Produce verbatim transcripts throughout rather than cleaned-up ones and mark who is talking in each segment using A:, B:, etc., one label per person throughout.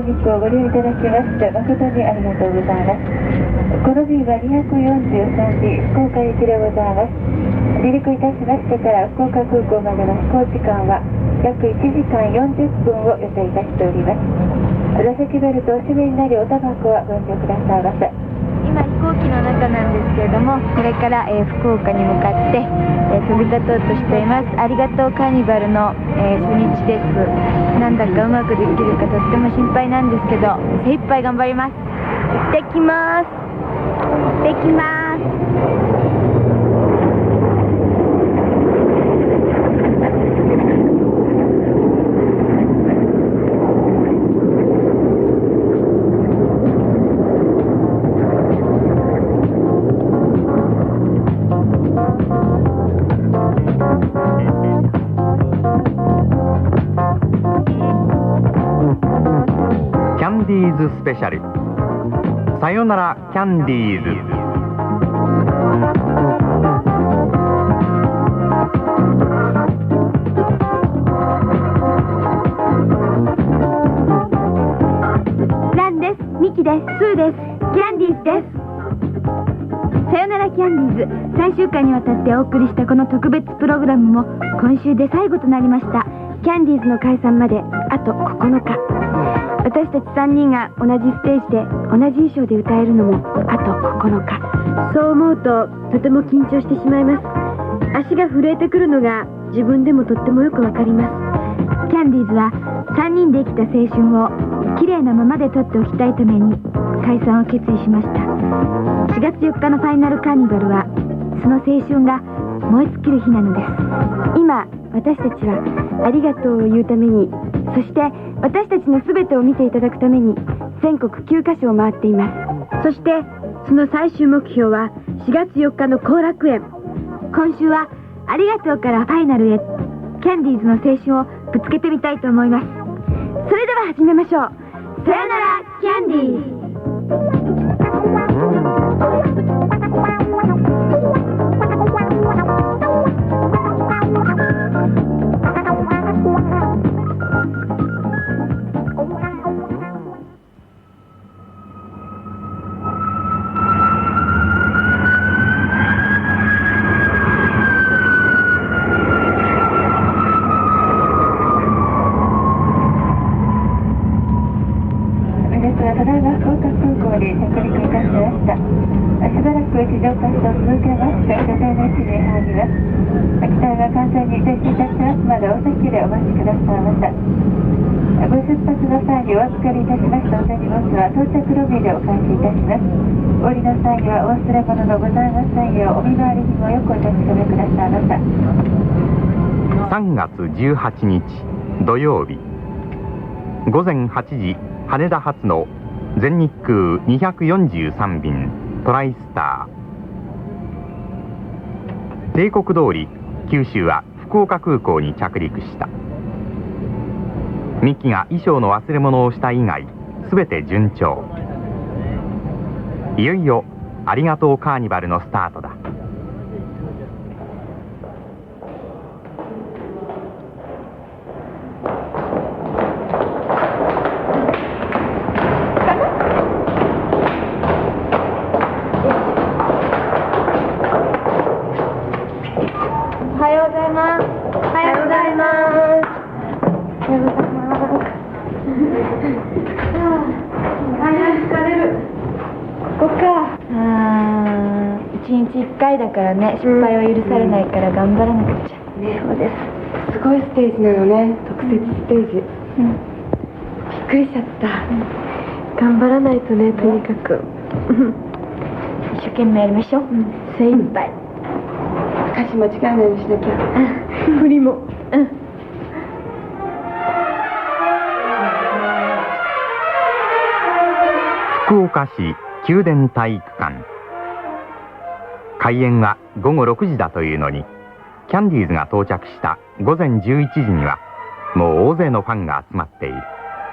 A: 日をご利用いただきまして誠にありがとうございます。この便はにひゃくよんじゅうさんじ福岡行きでございます。離陸いたしましてから福岡空港までの飛行時間は約いちじかんよんじゅっぷんを予定いたしております。座席ベルトをお閉めになりおタバコはご遠慮くださいませ。
B: 今飛行機の中なんですけれども、これから、えー、福岡に向かって、えー、飛び立とうとしています。ありがとうカーニバルの、えー、初日です。なんだかうまくできるかとっても心配なんですけど、精一杯頑張ります。行ってきます。行ってきます。
C: キャンディーズスペシャル。さよならキャンディーズ。
B: ランです。ミキです。スーです。キャンディーズです。さよならキャンディーズ。さんしゅうかんにわたってお送りしたこの特別プログラムも今週で最後となりました。キャンディーズの解散まであとここのか。私たちさんにんが同じステージで同じ衣装で歌えるのもあとここのか。そう思うととても緊張してしまいます。足が震えてくるのが自分でもとってもよくわかります。キャンディーズはさんにんで生きた青春をきれいなままで撮っておきたいために解散を決意しました。しがつよっかのファイナルカーニバルはその青春が燃え尽きる日なのです。今私たちはありがとうを言うために、そして私たちの全てを見ていただくために全国きゅうかしょを回っています。そしてその最終目標はしがつよっかの後楽園。今週はありがとうからファイナルへ、キャンディーズの青春をぶつけてみたいと思います。それでは始めましょう。さよならキャンディーズ。
A: ただいま福岡空港に着陸いたしました。しばらく地上活動を続けまして予定の位置に入ります。機体が完全に停止いたしますまでお席でお待ちくださいませ。ご出発の際にお預かりいたしましたお手荷物は到着ロビーでお返しいたします。お降りの際にはお忘れ物のございませんようお見回りにもよくお確かめくださいませ。
C: さんがつじゅうはちにち土曜日ごぜんはちじ、羽田発の全日空にひゃくよんじゅうさんびんトライスター。定刻通り九州は福岡空港に着陸した。ミキが衣装の忘れ物をした以外全て順調。いよいよありがとうカーニバルのスタートだ。
B: おはようございます。おはようございます。おはようございます。ああ、疲れる。ここか。ああ、一日一回だからね、失敗は許されないから頑張らなくちゃ。ね、そうです。すごいステージなのね、特設ステージ。うん。びっくりしちゃった。うん、頑張らないとね、とにかく。一生懸命やりましょう。うん、精一杯。歌詞間違えないようにしなきゃ。振りも。うん。
C: 福岡市宮殿体育館。開演はごごろくじだというのに、キャンディーズが到着したごぜんじゅういちじにはもう大勢のファンが集まっている。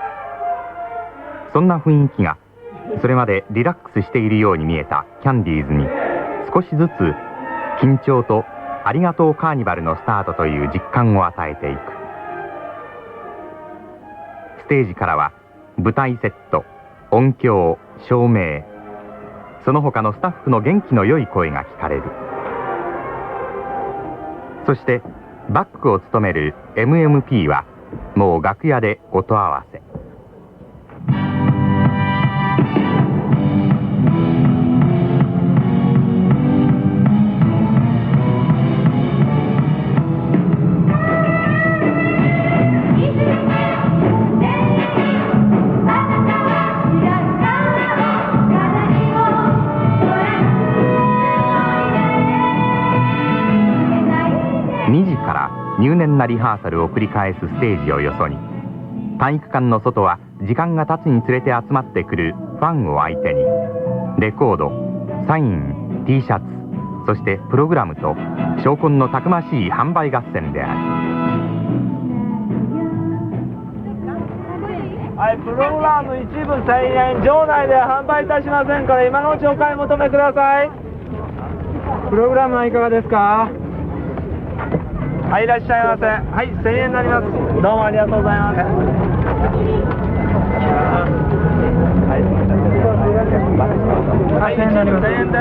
C: そんな雰囲気がそれまでリラックスしているように見えたキャンディーズに少しずつ緊張とありがとうカーニバルのスタートという実感を与えていく。ステージからは舞台セット、音響、照明、その他のスタッフの元気の良い声が聞かれる。そしてバックを務める エムエムピー はもう楽屋で音合わせ。にじから入念なリハーサルを繰り返すステージをよそに、体育館の外は時間が経つにつれて集まってくるファンを相手に、レコード、サイン、T シャツ、そしてプログラムと証拠のたくましい販売合戦である。
D: はい、プログラム一部せんえん、場内では販売いたしませんから今のうちお買い求めください。プログラムはいかがですか。はい、いらっしゃいませ。はい、せんえんになります。どうもありがとうございます。はい、せんえんになります。せんえんです。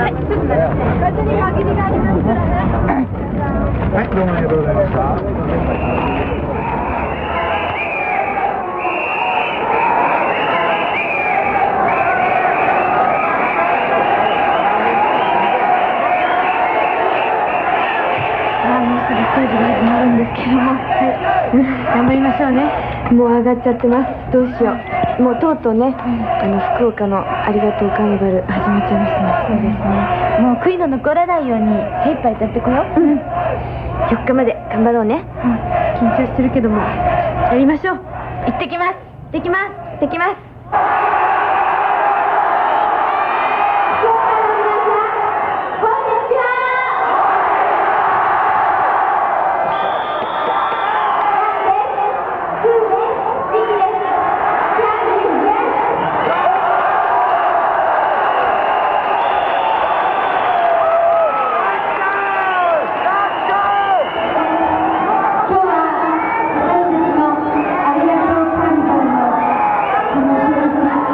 D: はい、どうもありがとうございました。
B: ステージが始まるんですけども、はい、頑張りましょうね。もう上がっちゃってます。どうしよう。もうとうとうね、うん、あの福岡のありがとうカーニバル始まっちゃいましたね。そうですね。もう悔いの残らないように精一杯歌ってこよう。うん。よっかまで頑張ろうね。うん。緊張してるけどもやりましょう。行ってきます。できます。できます。
A: ありがとうカーニバルのこの収録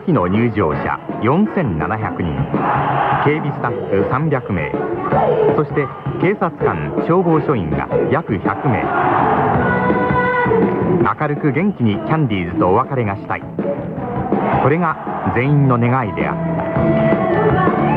C: 日の入場者よんせんななひゃくにん、警備スタッフさんびゃくめい、そして警察官消防署員が約ひゃくめい。明るく元気にキャンディーズとお別れがしたい、これが全員の願いである。